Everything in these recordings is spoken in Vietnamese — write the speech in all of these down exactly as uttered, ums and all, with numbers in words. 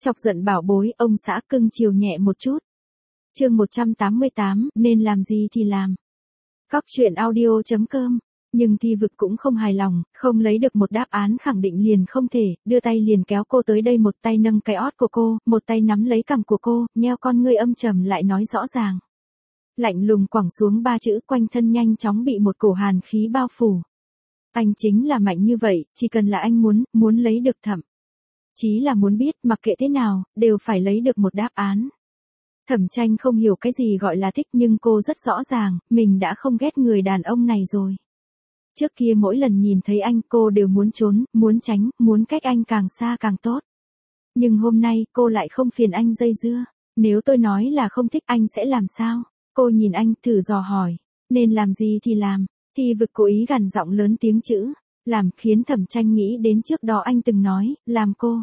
Chọc giận bảo bối, ông xã cưng chiều nhẹ một chút. Chương một trăm tám mươi tám, nên làm gì thì làm. Cóc truyện audio chấm com. Nhưng Thi Vực cũng không hài lòng, không lấy được một đáp án khẳng định liền không thể, đưa tay liền kéo cô tới đây, một tay nâng cái ót của cô, một tay nắm lấy cằm của cô, nheo con ngươi âm trầm lại nói rõ ràng. Lạnh lùng quẳng xuống ba chữ, quanh thân nhanh chóng bị một cổ hàn khí bao phủ. Anh chính là mạnh như vậy, chỉ cần là anh muốn, muốn lấy được thậm chí là muốn biết, mặc kệ thế nào, đều phải lấy được một đáp án. Thẩm Tranh không hiểu cái gì gọi là thích, nhưng cô rất rõ ràng, mình đã không ghét người đàn ông này rồi. Trước kia mỗi lần nhìn thấy anh cô đều muốn trốn, muốn tránh, muốn cách anh càng xa càng tốt. Nhưng hôm nay cô lại không phiền anh dây dưa. Nếu tôi nói là không thích anh sẽ làm sao? Cô nhìn anh thử dò hỏi. Nên làm gì thì làm. Thi Vực cố ý gằn giọng lớn tiếng chữ làm, khiến Thẩm Tranh nghĩ đến trước đó anh từng nói, làm cô.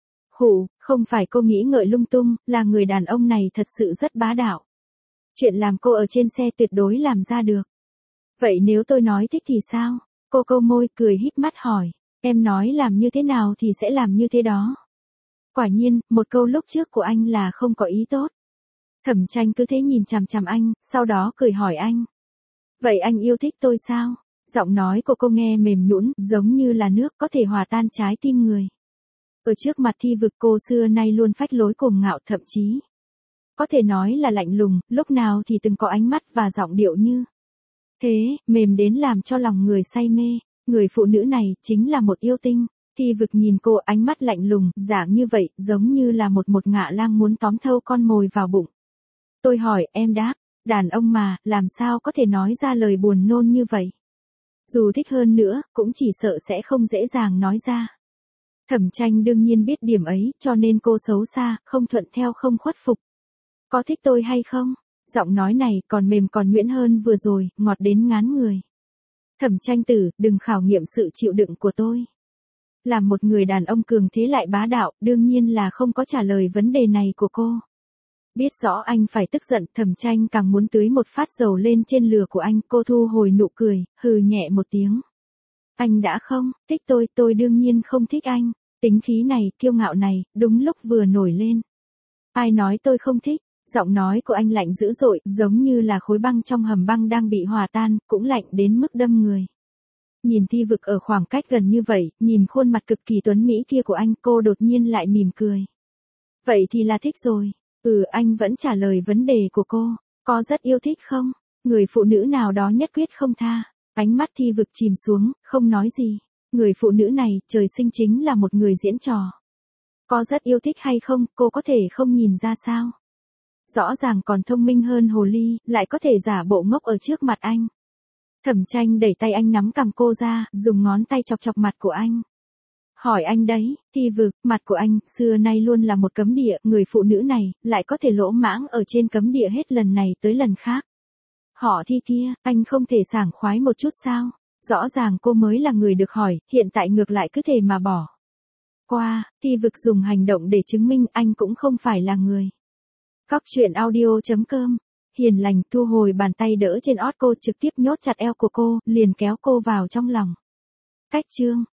Khụ, không phải cô nghĩ ngợi lung tung, là người đàn ông này thật sự rất bá đạo. Chuyện làm cô ở trên xe tuyệt đối làm ra được. Vậy nếu tôi nói thích thì sao? Cô câu môi cười híp mắt hỏi. Em nói làm như thế nào thì sẽ làm như thế đó. Quả nhiên, một câu lúc trước của anh là không có ý tốt. Thẩm Tranh cứ thế nhìn chằm chằm anh, sau đó cười hỏi anh. Vậy anh yêu thích tôi sao? Giọng nói của cô nghe mềm nhũn, giống như là nước có thể hòa tan trái tim người. Ở trước mặt Thi Vực cô xưa nay luôn phách lối cuồng ngạo, thậm chí có thể nói là lạnh lùng, lúc nào thì từng có ánh mắt và giọng điệu như thế, mềm đến làm cho lòng người say mê. Người phụ nữ này chính là một yêu tinh. Thi Vực nhìn cô, ánh mắt lạnh lùng, dạng như vậy, giống như là một một ngạ lang muốn tóm thâu con mồi vào bụng. Tôi hỏi, em đáp, đàn ông mà, làm sao có thể nói ra lời buồn nôn như vậy? Dù thích hơn nữa, cũng chỉ sợ sẽ không dễ dàng nói ra. Thẩm Tranh đương nhiên biết điểm ấy, cho nên cô xấu xa, không thuận theo không khuất phục. Có thích tôi hay không? Giọng nói này còn mềm còn nhuyễn hơn vừa rồi, ngọt đến ngán người. Thẩm Tranh tử, đừng khảo nghiệm sự chịu đựng của tôi. Làm một người đàn ông cường thế lại bá đạo, đương nhiên là không có trả lời vấn đề này của cô. Biết rõ anh phải tức giận, Thẩm Tranh càng muốn tưới một phát dầu lên trên lửa của anh, cô thu hồi nụ cười, hừ nhẹ một tiếng. Anh đã không thích tôi, tôi đương nhiên không thích anh. Tính khí này, kiêu ngạo này, đúng lúc vừa nổi lên. Ai nói tôi không thích? Giọng nói của anh lạnh dữ dội, giống như là khối băng trong hầm băng đang bị hòa tan, cũng lạnh đến mức đâm người. Nhìn Thi Vực ở khoảng cách gần như vậy, nhìn khuôn mặt cực kỳ tuấn mỹ kia của anh, cô đột nhiên lại mỉm cười. Vậy thì là thích rồi. Ừ, anh vẫn trả lời vấn đề của cô. Có rất yêu thích không? Người phụ nữ nào đó nhất quyết không tha. Ánh mắt Thi Vực chìm xuống, không nói gì. Người phụ nữ này, trời sinh chính là một người diễn trò. Có rất yêu thích hay không, cô có thể không nhìn ra sao? Rõ ràng còn thông minh hơn hồ ly, lại có thể giả bộ ngốc ở trước mặt anh. Thẩm Tranh đẩy tay anh nắm cằm cô ra, dùng ngón tay chọc chọc mặt của anh. Hỏi anh đấy, Thi Vực, mặt của anh, xưa nay luôn là một cấm địa, người phụ nữ này, lại có thể lỗ mãng ở trên cấm địa hết lần này tới lần khác. Họ Thi kia, anh không thể sảng khoái một chút sao? Rõ ràng cô mới là người được hỏi, hiện tại ngược lại cứ thể mà bỏ qua. Thi Vực dùng hành động để chứng minh anh cũng không phải là người. Cóc truyện audio chấm com. Hiền lành thu hồi bàn tay đỡ trên ót cô, trực tiếp nhốt chặt eo của cô, liền kéo cô vào trong lòng. Cách chương